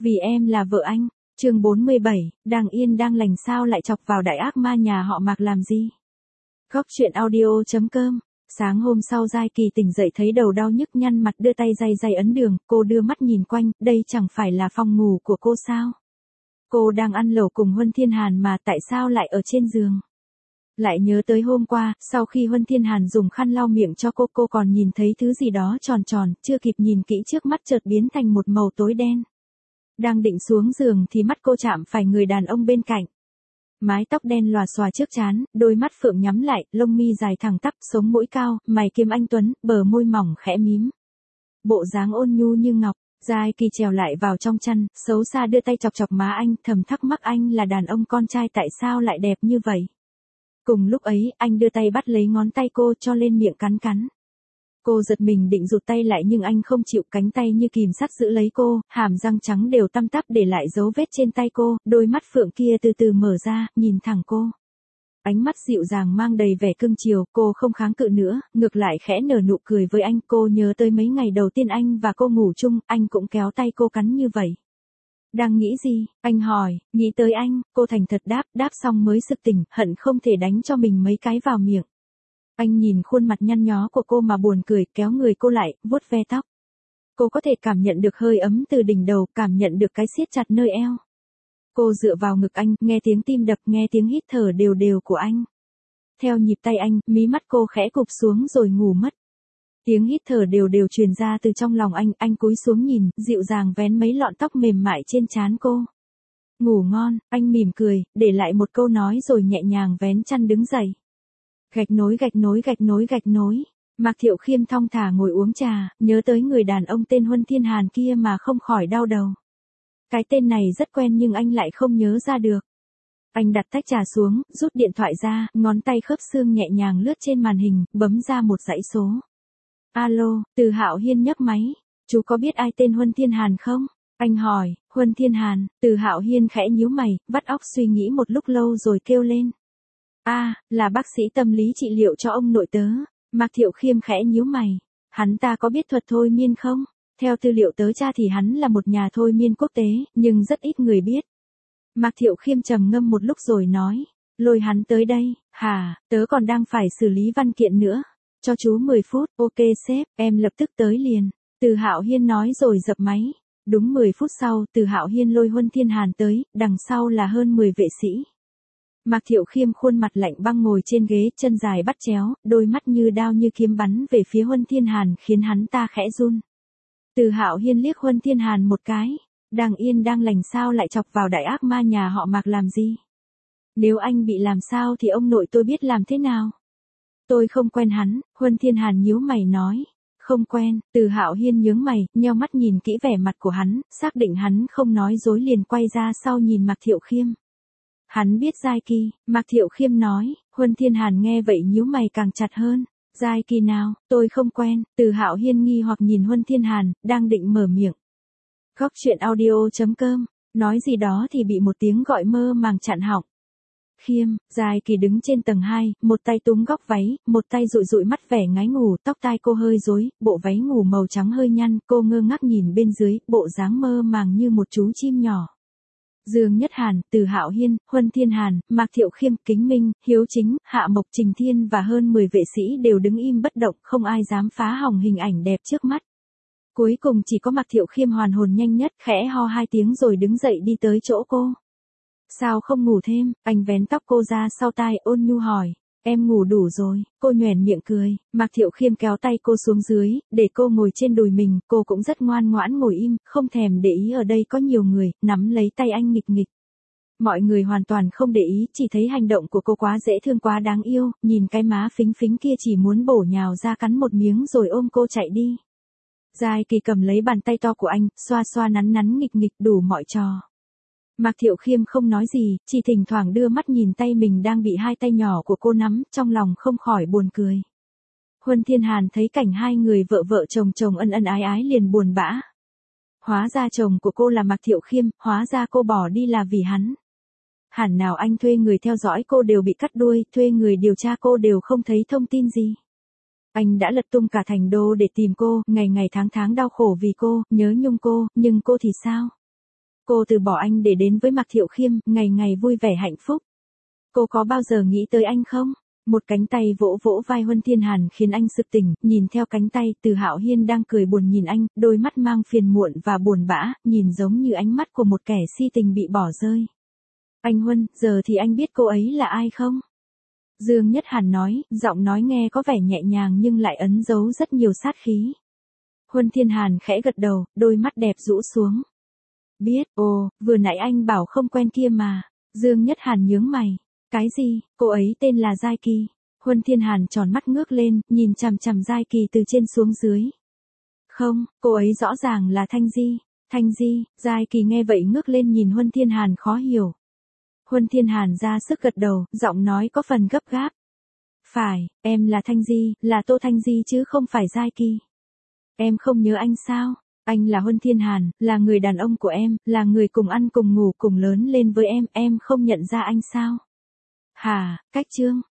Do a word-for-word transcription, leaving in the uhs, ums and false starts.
Vì em là vợ anh. Chương bốn mươi bảy, đang yên đang lành sao lại chọc vào đại ác ma nhà họ Mạc làm gì? Góc truyện audio chấm com. Sáng hôm sau Giai Kỳ tỉnh dậy thấy đầu đau nhức nhăn mặt đưa tay day day ấn đường, cô đưa mắt nhìn quanh, đây chẳng phải là phòng ngủ của cô sao? Cô đang ăn lẩu cùng Huân Thiên Hàn mà tại sao lại ở trên giường? Lại nhớ tới hôm qua, sau khi Huân Thiên Hàn dùng khăn lau miệng cho cô, cô còn nhìn thấy thứ gì đó tròn tròn, chưa kịp nhìn kỹ trước mắt chợt biến thành một màu tối đen. Đang định xuống giường thì mắt cô chạm phải người đàn ông bên cạnh. Mái tóc đen lòa xòa trước trán, đôi mắt phượng nhắm lại, lông mi dài thẳng tắp, sống mũi cao, mày kiếm anh tuấn, bờ môi mỏng khẽ mím. Bộ dáng ôn nhu như ngọc. Giai Kỳ trèo lại vào trong chăn, xấu xa đưa tay chọc chọc má anh, thầm thắc mắc anh là đàn ông con trai tại sao lại đẹp như vậy. Cùng lúc ấy, anh đưa tay bắt lấy ngón tay cô cho lên miệng cắn cắn. Cô giật mình định rụt tay lại nhưng anh không chịu, cánh tay như kìm sắt giữ lấy cô, hàm răng trắng đều tăm tắp để lại dấu vết trên tay cô, đôi mắt phượng kia từ từ mở ra, nhìn thẳng cô. Ánh mắt dịu dàng mang đầy vẻ cưng chiều, cô không kháng cự nữa, ngược lại khẽ nở nụ cười với anh. Cô nhớ tới mấy ngày đầu tiên anh và cô ngủ chung, anh cũng kéo tay cô cắn như vậy. Đang nghĩ gì? Anh hỏi. Nghĩ tới anh, cô thành thật đáp, đáp xong mới sực tỉnh, hận không thể đánh cho mình mấy cái vào miệng. Anh nhìn khuôn mặt nhăn nhó của cô mà buồn cười, kéo người cô lại, vuốt ve tóc. Cô có thể cảm nhận được hơi ấm từ đỉnh đầu, cảm nhận được cái siết chặt nơi eo. Cô dựa vào ngực anh, nghe tiếng tim đập, nghe tiếng hít thở đều đều của anh. Theo nhịp tay anh, mí mắt cô khẽ cụp xuống rồi ngủ mất. Tiếng hít thở đều đều truyền ra từ trong lòng anh, anh cúi xuống nhìn, dịu dàng vén mấy lọn tóc mềm mại trên trán cô. Ngủ ngon, anh mỉm cười, để lại một câu nói rồi nhẹ nhàng vén chăn đứng dậy. Gạch nối gạch nối gạch nối gạch nối. Mạc Thiệu Khiêm thong thả ngồi uống trà, nhớ tới người đàn ông tên Huân Thiên Hàn kia mà không khỏi đau đầu. Cái tên này rất quen nhưng anh lại không nhớ ra được. Anh đặt tách trà xuống, rút điện thoại ra, ngón tay khớp xương nhẹ nhàng lướt trên màn hình, bấm ra một dãy số. Alo, Từ Hạo Hiên nhấc máy. Chú có biết ai tên Huân Thiên Hàn không? Anh hỏi. Huân Thiên Hàn. Từ Hạo Hiên khẽ nhíu mày, vắt óc suy nghĩ một lúc lâu rồi kêu lên. A, à, là bác sĩ tâm lý trị liệu cho ông nội tớ. Mạc Thiệu Khiêm khẽ nhíu mày. Hắn ta có biết thuật thôi miên không? Theo tư liệu tớ tra thì hắn là một nhà thôi miên quốc tế, nhưng rất ít người biết. Mạc Thiệu Khiêm trầm ngâm một lúc rồi nói. Lôi hắn tới đây. Hả, tớ còn đang phải xử lý văn kiện nữa. Cho chú mười phút. Ok sếp, em lập tức tới liền. Từ Hạo Hiên nói rồi dập máy. Đúng mười phút sau, Từ Hạo Hiên lôi Huân Thiên Hàn tới, đằng sau là hơn mười vệ sĩ. Mạc Thiệu Khiêm khuôn mặt lạnh băng ngồi trên ghế, chân dài bắt chéo, đôi mắt như đao như kiếm bắn về phía Huân Thiên Hàn khiến hắn ta khẽ run. Từ Hạo Hiên liếc Huân Thiên Hàn một cái. Đang yên đang lành sao lại chọc vào đại ác ma nhà họ Mạc làm gì? Nếu anh bị làm sao thì ông nội tôi biết làm thế nào? Tôi không quen hắn. Huân Thiên Hàn nhíu mày nói. Không quen. Từ Hạo Hiên nhướng mày, nheo mắt nhìn kỹ vẻ mặt của hắn, xác định hắn không nói dối liền quay ra sau nhìn Mạc Thiệu Khiêm. Hắn biết Giai Kỳ. Mạc Thiệu Khiêm nói. Huân Thiên Hàn nghe vậy nhíu mày càng chặt hơn. Giai Kỳ nào? Tôi không quen. Từ Hạo Hiên nghi hoặc nhìn Huân Thiên Hàn, đang định mở miệng. Góc truyện audio chấm com. Nói gì đó thì bị một tiếng gọi mơ màng chặn họng. Khiêm. Giai Kỳ đứng trên tầng hai, một tay túm góc váy, một tay dụi dụi mắt vẻ ngái ngủ, tóc tai cô hơi rối, bộ váy ngủ màu trắng hơi nhăn, cô ngơ ngác nhìn bên dưới, bộ dáng mơ màng như một chú chim nhỏ. Dương Nhất Hàn, Từ Hạo Hiên, Huân Thiên Hàn, Mạc Thiệu Khiêm, Kính Minh, Hiếu Chính, Hạ Mộc, Trình Thiên và hơn mười vệ sĩ đều đứng im bất động, không ai dám phá hỏng hình ảnh đẹp trước mắt. Cuối cùng chỉ có Mạc Thiệu Khiêm hoàn hồn nhanh nhất, khẽ ho hai tiếng rồi đứng dậy đi tới chỗ cô. Sao không ngủ thêm? Anh vén tóc cô ra sau tai, ôn nhu hỏi. Em ngủ đủ rồi. Cô nhoẻn miệng cười. Mạc Thiệu Khiêm kéo tay cô xuống dưới, để cô ngồi trên đùi mình, cô cũng rất ngoan ngoãn ngồi im, không thèm để ý ở đây có nhiều người, nắm lấy tay anh nghịch nghịch. Mọi người hoàn toàn không để ý, chỉ thấy hành động của cô quá dễ thương quá đáng yêu, nhìn cái má phính phính kia chỉ muốn bổ nhào ra cắn một miếng rồi ôm cô chạy đi. Giai Kỳ cầm lấy bàn tay to của anh, xoa xoa nắn nắn nghịch nghịch đủ mọi trò. Mạc Thiệu Khiêm không nói gì, chỉ thỉnh thoảng đưa mắt nhìn tay mình đang bị hai tay nhỏ của cô nắm, trong lòng không khỏi buồn cười. Huân Thiên Hàn thấy cảnh hai người vợ vợ chồng chồng ân ân ái ái liền buồn bã. Hóa ra chồng của cô là Mạc Thiệu Khiêm, hóa ra cô bỏ đi là vì hắn. Hẳn nào anh thuê người theo dõi cô đều bị cắt đuôi, thuê người điều tra cô đều không thấy thông tin gì. Anh đã lật tung cả thành đô để tìm cô, ngày ngày tháng tháng đau khổ vì cô, nhớ nhung cô, nhưng cô thì sao? cô từ bỏ anh để đến với Mạc Thiệu Khiêm, ngày ngày vui vẻ hạnh phúc. Cô có bao giờ nghĩ tới anh không? Một cánh tay vỗ vỗ vai Huân Thiên Hàn khiến anh sực tỉnh, nhìn theo cánh tay, Từ Hạo Hiên đang cười buồn nhìn anh, đôi mắt mang phiền muộn và buồn bã, nhìn giống như ánh mắt của một kẻ si tình bị bỏ rơi. Anh Huân, giờ thì anh biết cô ấy là ai không? Dương Nhất Hàn nói, giọng nói nghe có vẻ nhẹ nhàng nhưng lại ẩn giấu rất nhiều sát khí. Huân Thiên Hàn khẽ gật đầu, đôi mắt đẹp rũ xuống. Biết, ồ, vừa nãy anh bảo không quen kia mà. Dương Nhất Hàn nhướng mày. Cái gì, cô ấy tên là Giai Kỳ. Huân Thiên Hàn tròn mắt ngước lên, nhìn chằm chằm Giai Kỳ từ trên xuống dưới. Không, cô ấy rõ ràng là Thanh Di. Thanh Di, Giai Kỳ nghe vậy ngước lên nhìn Huân Thiên Hàn khó hiểu. Huân Thiên Hàn ra sức gật đầu, giọng nói có phần gấp gáp. Phải, em là Thanh Di, là Tô Thanh Di chứ không phải Giai Kỳ. Em không nhớ anh sao? Anh là Huân Thiên Hàn, là người đàn ông của em, là người cùng ăn cùng ngủ cùng lớn lên với em, em không nhận ra anh sao? Hà, cách trương,